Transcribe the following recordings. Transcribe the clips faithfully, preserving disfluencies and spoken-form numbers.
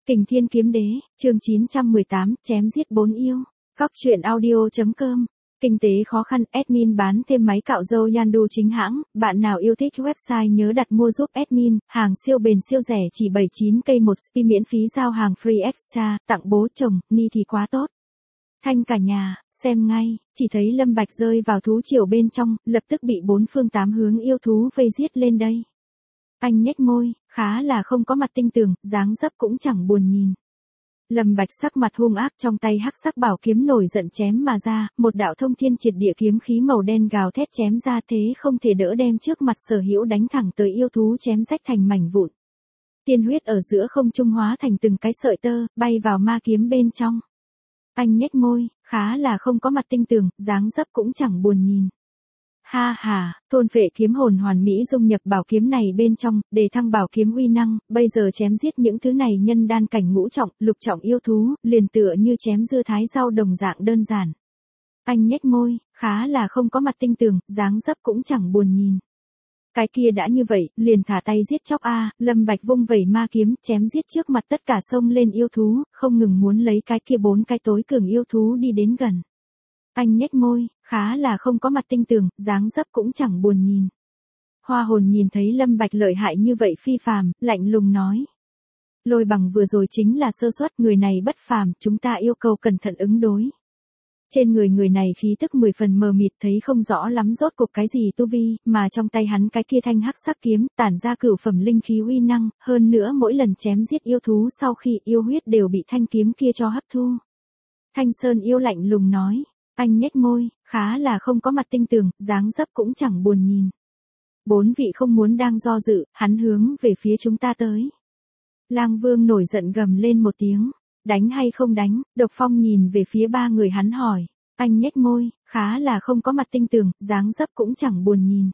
Kình Thiên Kiếm Đế, chương chín trăm mười tám, chém giết bốn yêu. Góc truyện audio.com. Kinh tế khó khăn, admin bán thêm máy cạo râu Yandu chính hãng, bạn nào yêu thích website nhớ đặt mua giúp admin, hàng siêu bền siêu rẻ chỉ bảy mươi chín k một spi miễn phí giao hàng free extra, tặng bố chồng, ni thì quá tốt. Thanh cả nhà, xem ngay, chỉ thấy Lâm Bạch rơi vào thú triều bên trong, lập tức bị bốn phương tám hướng yêu thú vây giết lên đây. Anh nhếch môi, khá là không có mặt tinh tường, dáng dấp cũng chẳng buồn nhìn. Lâm Bạch sắc mặt hung ác, trong tay hắc sắc bảo kiếm nổi giận chém mà ra, một đạo thông thiên triệt địa kiếm khí màu đen gào thét chém ra, thế không thể đỡ đem trước mặt Sở Hữu đánh thẳng tới yêu thú chém rách thành mảnh vụn. Tiên huyết ở giữa không trung hóa thành từng cái sợi tơ, bay vào ma kiếm bên trong. Anh nhếch môi, khá là không có mặt tinh tường, dáng dấp cũng chẳng buồn nhìn. Ha ha, thôn phệ kiếm hồn hoàn mỹ dung nhập bảo kiếm này bên trong, để thăng bảo kiếm uy năng, bây giờ chém giết những thứ này nhân đan cảnh ngũ trọng, lục trọng yêu thú, liền tựa như chém dưa thái rau đồng dạng đơn giản. Anh nhếch môi, khá là không có mặt tinh tường, dáng dấp cũng chẳng buồn nhìn. Cái kia đã như vậy, liền thả tay giết chóc a, Lâm Bạch vung vẩy ma kiếm, chém giết trước mặt tất cả sông lên yêu thú, không ngừng muốn lấy cái kia bốn cái tối cường yêu thú đi đến gần. Anh nhếch môi, khá là không có mặt tinh tường, dáng dấp cũng chẳng buồn nhìn. Hoa Hồn nhìn thấy Lâm Bạch lợi hại như vậy phi phàm, lạnh lùng nói. Lôi Bằng vừa rồi chính là sơ suất, người này bất phàm, chúng ta yêu cầu cẩn thận ứng đối. Trên người người này khí tức mười phần mờ mịt, thấy không rõ lắm rốt cuộc cái gì tu vi, mà trong tay hắn cái kia thanh hắc sắc kiếm, tản ra cửu phẩm linh khí uy năng, hơn nữa mỗi lần chém giết yêu thú sau khi yêu huyết đều bị thanh kiếm kia cho hấp thu. Thanh Sơn yêu lạnh lùng nói. Anh nhếch môi, khá là không có mặt tinh tường, dáng dấp cũng chẳng buồn nhìn. Bốn vị không muốn đang do dự, hắn hướng về phía chúng ta tới. Lang Vương nổi giận gầm lên một tiếng. Đánh hay không đánh? Độc Phong nhìn về phía ba người hắn hỏi. Anh nhếch môi, khá là không có mặt tinh tường, dáng dấp cũng chẳng buồn nhìn.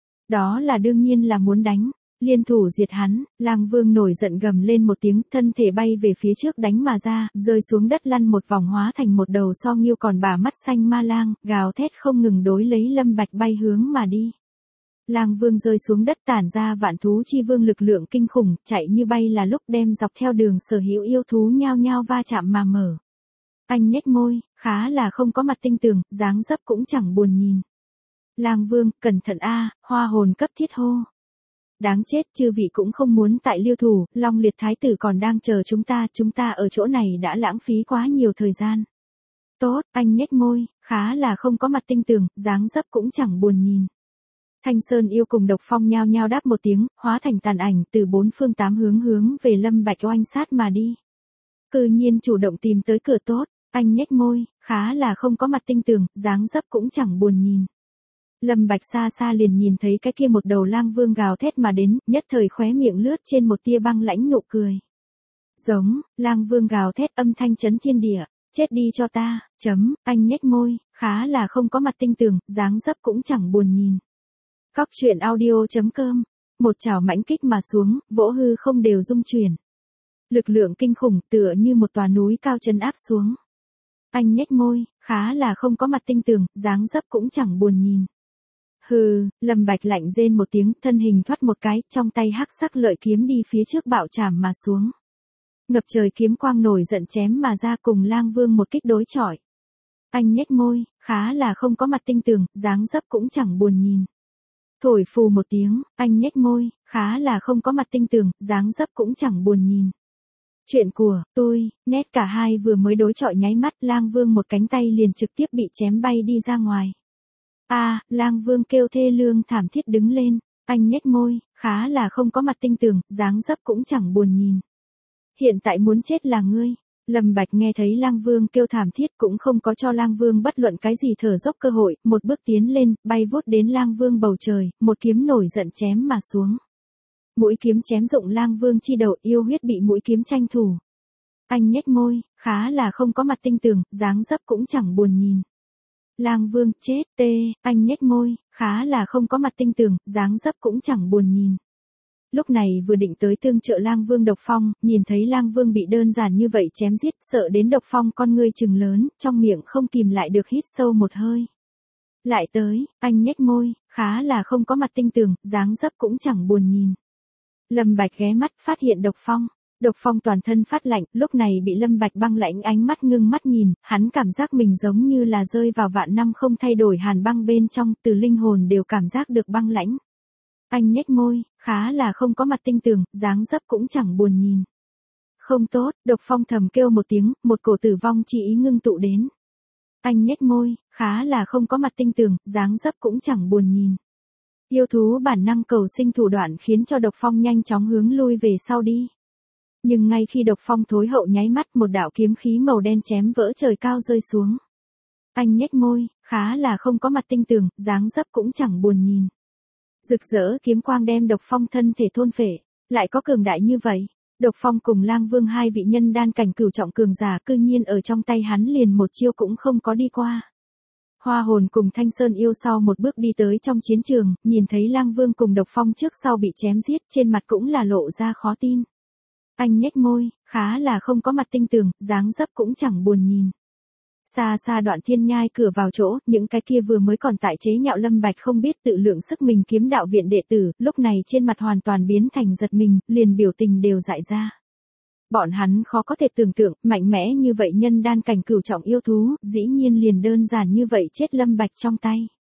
Đó là đương nhiên là muốn đánh. Liên thủ diệt hắn, Lang Vương nổi giận gầm lên một tiếng, thân thể bay về phía trước đánh mà ra, rơi xuống đất lăn một vòng hóa thành một đầu so nghiêu còn bà mắt xanh ma lang, gào thét không ngừng đối lấy Lâm Bạch bay hướng mà đi. Lang Vương rơi xuống đất tản ra vạn thú chi vương lực lượng kinh khủng, chạy như bay là lúc đem dọc theo đường Sở Hữu yêu thú nhao nhao va chạm mà mở. Anh nhếch môi, khá là không có mặt tinh tường, dáng dấp cũng chẳng buồn nhìn. Lang Vương, cẩn thận a, Hoa Hồn cấp thiết hô. Đáng chết, chư vị cũng không muốn tại liêu thủ, Long Liệt Thái tử còn đang chờ chúng ta, chúng ta ở chỗ này đã lãng phí quá nhiều thời gian. Tốt, anh nhếch môi, khá là không có mặt tinh tường, dáng dấp cũng chẳng buồn nhìn. Thanh Sơn yêu cùng Độc Phong nhao nhao đáp một tiếng, hóa thành tàn ảnh từ bốn phương tám hướng hướng về Lâm Bạch oanh sát mà đi. Cư nhiên chủ động tìm tới cửa tốt, anh nhếch môi, khá là không có mặt tinh tường, dáng dấp cũng chẳng buồn nhìn. Lâm Bạch xa xa liền nhìn thấy cái kia một đầu Lang Vương gào thét mà đến, nhất thời khóe miệng lướt trên một tia băng lãnh nụ cười. Giống, Lang Vương gào thét âm thanh chấn thiên địa, chết đi cho ta, chấm, anh nhếch môi, khá là không có mặt tinh tường, dáng dấp cũng chẳng buồn nhìn. Góc truyện audio.com, một chảo mãnh kích mà xuống, vỗ hư không đều rung chuyển. Lực lượng kinh khủng tựa như một tòa núi cao trấn áp xuống. Anh nhếch môi, khá là không có mặt tinh tường, dáng dấp cũng chẳng buồn nhìn. Hừ, Lâm Bạch lạnh rên một tiếng, thân hình thoát một cái, trong tay hắc sắc lợi kiếm đi phía trước bạo chảm mà xuống. Ngập trời kiếm quang nổi giận chém mà ra cùng Lang Vương một kích đối chọi. Anh nhếch môi, khá là không có mặt tinh tường, dáng dấp cũng chẳng buồn nhìn. Thổi phù một tiếng, anh nhếch môi, khá là không có mặt tinh tường, dáng dấp cũng chẳng buồn nhìn. Chuyện của tôi, nét cả hai vừa mới đối chọi nháy mắt, Lang Vương một cánh tay liền trực tiếp bị chém bay đi ra ngoài. A, à, Lang Vương kêu thê lương thảm thiết đứng lên, anh nhếch môi, khá là không có mặt tinh tường, dáng dấp cũng chẳng buồn nhìn. Hiện tại muốn chết là ngươi. Lâm Bạch nghe thấy Lang Vương kêu thảm thiết cũng không có cho Lang Vương bất luận cái gì thở dốc cơ hội, một bước tiến lên, bay vút đến Lang Vương bầu trời, một kiếm nổi giận chém mà xuống. Mũi kiếm chém rụng Lang Vương chi đầu, yêu huyết bị mũi kiếm tranh thủ. Anh nhếch môi, khá là không có mặt tinh tường, dáng dấp cũng chẳng buồn nhìn. Lang Vương, chết, tê, anh nhếch môi, khá là không có mặt tinh tường, dáng dấp cũng chẳng buồn nhìn. Lúc này vừa định tới tương trợ Lang Vương Độc Phong, nhìn thấy Lang Vương bị đơn giản như vậy chém giết, sợ đến Độc Phong con ngươi trừng lớn, trong miệng không kìm lại được hít sâu một hơi. Lại tới, anh nhếch môi, khá là không có mặt tinh tường, dáng dấp cũng chẳng buồn nhìn. Lâm Bạch ghé mắt phát hiện Độc Phong. Độc Phong toàn thân phát lạnh, lúc này bị Lâm Bạch băng lãnh ánh mắt ngưng mắt nhìn, hắn cảm giác mình giống như là rơi vào vạn năm không thay đổi hàn băng bên trong, từ linh hồn đều cảm giác được băng lãnh. Anh nhếch môi, khá là không có mặt tinh tường, dáng dấp cũng chẳng buồn nhìn. Không tốt, Độc Phong thầm kêu một tiếng, một cổ tử vong chi ý ngưng tụ đến. Anh nhếch môi, khá là không có mặt tinh tường, dáng dấp cũng chẳng buồn nhìn. Yêu thú bản năng cầu sinh thủ đoạn khiến cho Độc Phong nhanh chóng hướng lui về sau đi. Nhưng ngay khi Độc Phong thối hậu nháy mắt, một đạo kiếm khí màu đen chém vỡ trời cao rơi xuống. Anh nhếch môi, khá là không có mặt tinh tường, dáng dấp cũng chẳng buồn nhìn. Rực rỡ kiếm quang đem Độc Phong thân thể thôn phệ, lại có cường đại như vậy. Độc Phong cùng Lang Vương hai vị nhân đan cảnh cửu trọng cường giả cư nhiên ở trong tay hắn liền một chiêu cũng không có đi qua. Hoa Hồn cùng Thanh Sơn yêu sau một bước đi tới trong chiến trường, nhìn thấy Lang Vương cùng Độc Phong trước sau bị chém giết, trên mặt cũng là lộ ra khó tin. Anh nhếch môi, khá là không có mặt tinh tường, dáng dấp cũng chẳng buồn nhìn. Xa xa Đoạn Thiên Nhai cửa vào chỗ, những cái kia vừa mới còn tại chế nhạo Lâm Bạch không biết tự lượng sức mình kiếm đạo viện đệ tử, lúc này trên mặt hoàn toàn biến thành giật mình, liền biểu tình đều dại ra. Bọn hắn khó có thể tưởng tượng, mạnh mẽ như vậy nhân đan cảnh cửu trọng yêu thú, dĩ nhiên liền đơn giản như vậy chết Lâm Bạch trong tay.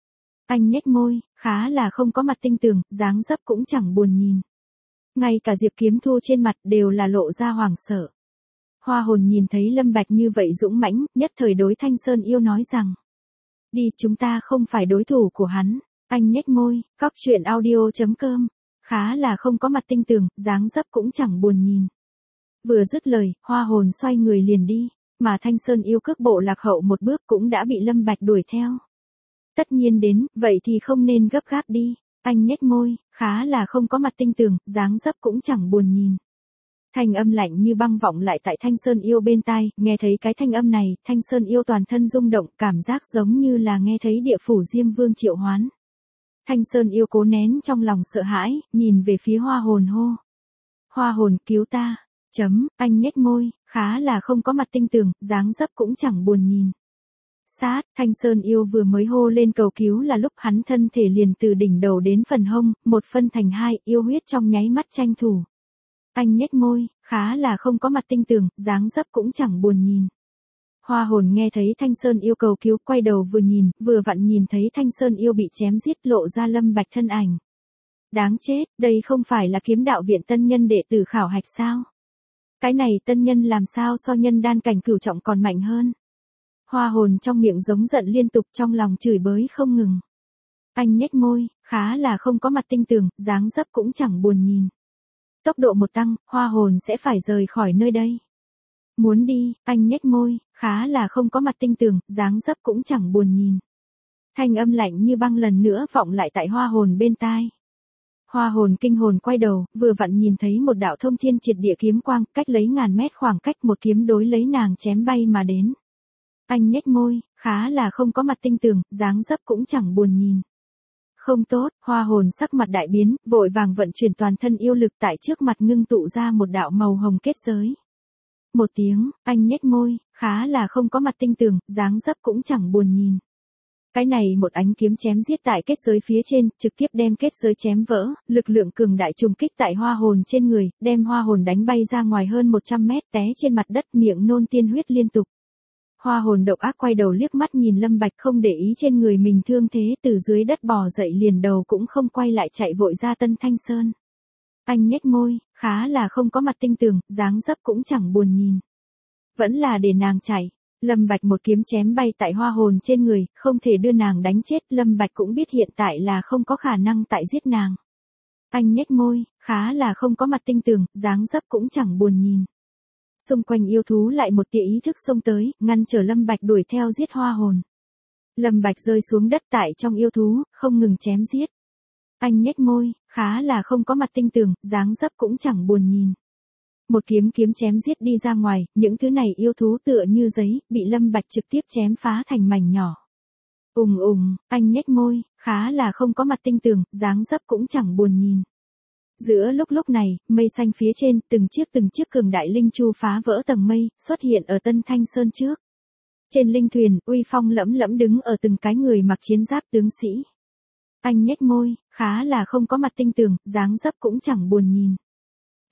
Anh nhếch môi, khá là không có mặt tinh tường, dáng dấp cũng chẳng buồn nhìn. Ngay cả Diệp Kiếm Thu trên mặt đều là lộ ra hoảng sợ. Hoa Hồn nhìn thấy Lâm Bạch như vậy dũng mãnh, nhất thời đối Thanh Sơn yêu nói rằng. Đi, chúng ta không phải đối thủ của hắn. Anh nhếch môi, cóc truyện audio chấm com. Khá là không có mặt tinh tường, dáng dấp cũng chẳng buồn nhìn. Vừa dứt lời, Hoa Hồn xoay người liền đi, mà Thanh Sơn yêu cước bộ lạc hậu một bước cũng đã bị Lâm Bạch đuổi theo. Tất nhiên đến, vậy thì không nên gấp gáp đi. Anh nhếch môi, khá là không có mặt tinh tường, dáng dấp cũng chẳng buồn nhìn. Thanh âm lạnh như băng vọng lại tại Thanh Sơn yêu bên tai, nghe thấy cái thanh âm này, Thanh Sơn yêu toàn thân rung động, cảm giác giống như là nghe thấy địa phủ Diêm Vương triệu hoán. Thanh Sơn yêu cố nén trong lòng sợ hãi, nhìn về phía Hoa Hồn hô. Hoa Hồn cứu ta, chấm, anh nhếch môi, khá là không có mặt tinh tường, dáng dấp cũng chẳng buồn nhìn. Sát, Thanh Sơn yêu vừa mới hô lên cầu cứu là lúc hắn thân thể liền từ đỉnh đầu đến phần hông, một phân thành hai, yêu huyết trong nháy mắt tranh thủ. Anh nhếch môi, khá là không có mặt tinh tường, dáng dấp cũng chẳng buồn nhìn. Hoa Hồn nghe thấy Thanh Sơn yêu cầu cứu, quay đầu vừa nhìn, vừa vặn nhìn thấy Thanh Sơn yêu bị chém giết, lộ ra Lâm Bạch thân ảnh. Đáng chết, đây không phải là kiếm đạo viện tân nhân đệ tử khảo hạch sao? Cái này tân nhân làm sao so nhân đan cảnh cửu trọng còn mạnh hơn? Hoa Hồn trong miệng giống giận liên tục, trong lòng chửi bới không ngừng. Anh nhếch môi, khá là không có mặt tinh tường, dáng dấp cũng chẳng buồn nhìn. Tốc độ một tăng, Hoa Hồn sẽ phải rời khỏi nơi đây. Muốn đi, anh nhếch môi, khá là không có mặt tinh tường, dáng dấp cũng chẳng buồn nhìn. Thanh âm lạnh như băng lần nữa vọng lại tại Hoa Hồn bên tai. Hoa Hồn kinh hồn quay đầu, vừa vặn nhìn thấy một đạo thông thiên triệt địa kiếm quang, cách lấy ngàn mét khoảng cách, một kiếm đối lấy nàng chém bay mà đến. Anh nhếch môi, khá là không có mặt tinh tường, dáng dấp cũng chẳng buồn nhìn. Không tốt, Hoa Hồn sắc mặt đại biến, vội vàng vận chuyển toàn thân yêu lực tại trước mặt ngưng tụ ra một đạo màu hồng kết giới. Một tiếng, anh nhếch môi, khá là không có mặt tinh tường, dáng dấp cũng chẳng buồn nhìn. Cái này một ánh kiếm chém giết tại kết giới phía trên, trực tiếp đem kết giới chém vỡ, lực lượng cường đại trùng kích tại Hoa Hồn trên người, đem Hoa Hồn đánh bay ra ngoài hơn một trăm mét, té trên mặt đất, miệng nôn tiên huyết liên tục. Hoa Hồn độc ác quay đầu liếc mắt nhìn Lâm Bạch, không để ý trên người mình thương thế, từ dưới đất bò dậy liền đầu cũng không quay lại chạy vội ra Tân Thanh Sơn. Anh nhếch môi, khá là không có mặt tinh tường, dáng dấp cũng chẳng buồn nhìn. Vẫn là để nàng chạy. Lâm Bạch một kiếm chém bay tại Hoa Hồn trên người, không thể đưa nàng đánh chết, Lâm Bạch cũng biết hiện tại là không có khả năng tại giết nàng. Anh nhếch môi, khá là không có mặt tinh tường, dáng dấp cũng chẳng buồn nhìn. Xung quanh yêu thú lại một tia ý thức xông tới, ngăn trở Lâm Bạch đuổi theo giết Hoa Hồn. Lâm Bạch rơi xuống đất tại trong yêu thú, không ngừng chém giết. Anh nhếch môi, khá là không có mặt tinh tường, dáng dấp cũng chẳng buồn nhìn. Một kiếm kiếm chém giết đi ra ngoài, những thứ này yêu thú tựa như giấy, bị Lâm Bạch trực tiếp chém phá thành mảnh nhỏ. Ùng ùng, anh nhếch môi, khá là không có mặt tinh tường, dáng dấp cũng chẳng buồn nhìn. Giữa lúc lúc này, mây xanh phía trên, từng chiếc từng chiếc cường đại linh chu phá vỡ tầng mây, xuất hiện ở Tân Thanh Sơn trước. Trên linh thuyền, uy phong lẫm lẫm đứng ở từng cái người mặc chiến giáp tướng sĩ. Anh nhếch môi, khá là không có mặt tinh tường, dáng dấp cũng chẳng buồn nhìn.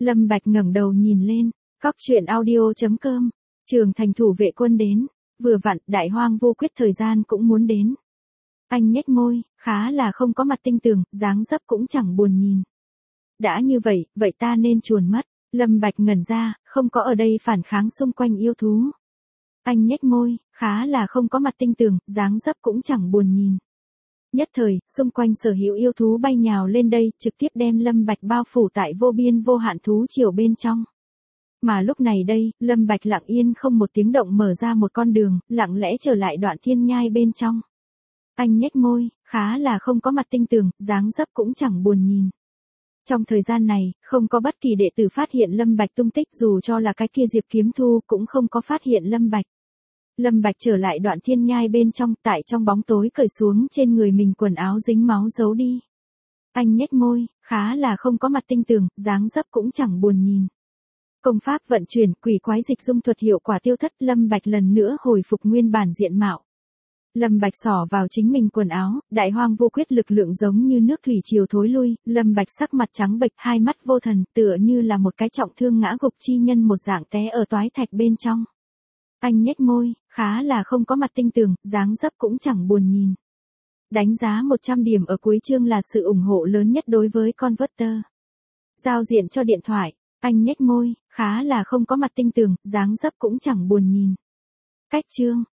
Lâm Bạch ngẩng đầu nhìn lên, cóc truyện audio.com, Trường Thành thủ vệ quân đến, vừa vặn Đại Hoang Vô Quyết thời gian cũng muốn đến. Anh nhếch môi, khá là không có mặt tinh tường, dáng dấp cũng chẳng buồn nhìn. Đã như vậy, vậy ta nên chuồn mất. Lâm Bạch ngẩn ra, không có ở đây phản kháng xung quanh yêu thú. Anh nhếch môi, khá là không có mặt tinh tường, dáng dấp cũng chẳng buồn nhìn. Nhất thời, xung quanh sở hữu yêu thú bay nhào lên đây, trực tiếp đem Lâm Bạch bao phủ tại vô biên vô hạn thú triều bên trong. Mà lúc này đây, Lâm Bạch lặng yên không một tiếng động mở ra một con đường, lặng lẽ trở lại đoạn thiên nhai bên trong. Anh nhếch môi, khá là không có mặt tinh tường, dáng dấp cũng chẳng buồn nhìn. Trong thời gian này, không có bất kỳ đệ tử phát hiện Lâm Bạch tung tích, dù cho là cái kia Diệp Kiếm Thu cũng không có phát hiện Lâm Bạch. Lâm Bạch trở lại đoạn thiên nhai bên trong, tại trong bóng tối cởi xuống trên người mình quần áo dính máu giấu đi. Anh nhếch môi, khá là không có mặt tinh tường, dáng dấp cũng chẳng buồn nhìn. Công pháp vận chuyển, quỷ quái dịch dung thuật hiệu quả tiêu thất, Lâm Bạch lần nữa hồi phục nguyên bản diện mạo. Lâm Bạch xỏ vào chính mình quần áo, Đại Hoang Vô Quyết lực lượng giống như nước thủy triều thối lui, Lâm Bạch sắc mặt trắng bệch, hai mắt vô thần, tựa như là một cái trọng thương ngã gục chi nhân một dạng té ở toái thạch bên trong. Anh nhếch môi, khá là không có mặt tinh tường, dáng dấp cũng chẳng buồn nhìn. Đánh giá một trăm điểm ở cuối chương là sự ủng hộ lớn nhất đối với Converter. Giao diện cho điện thoại, anh nhếch môi, khá là không có mặt tinh tường, dáng dấp cũng chẳng buồn nhìn. Cách chương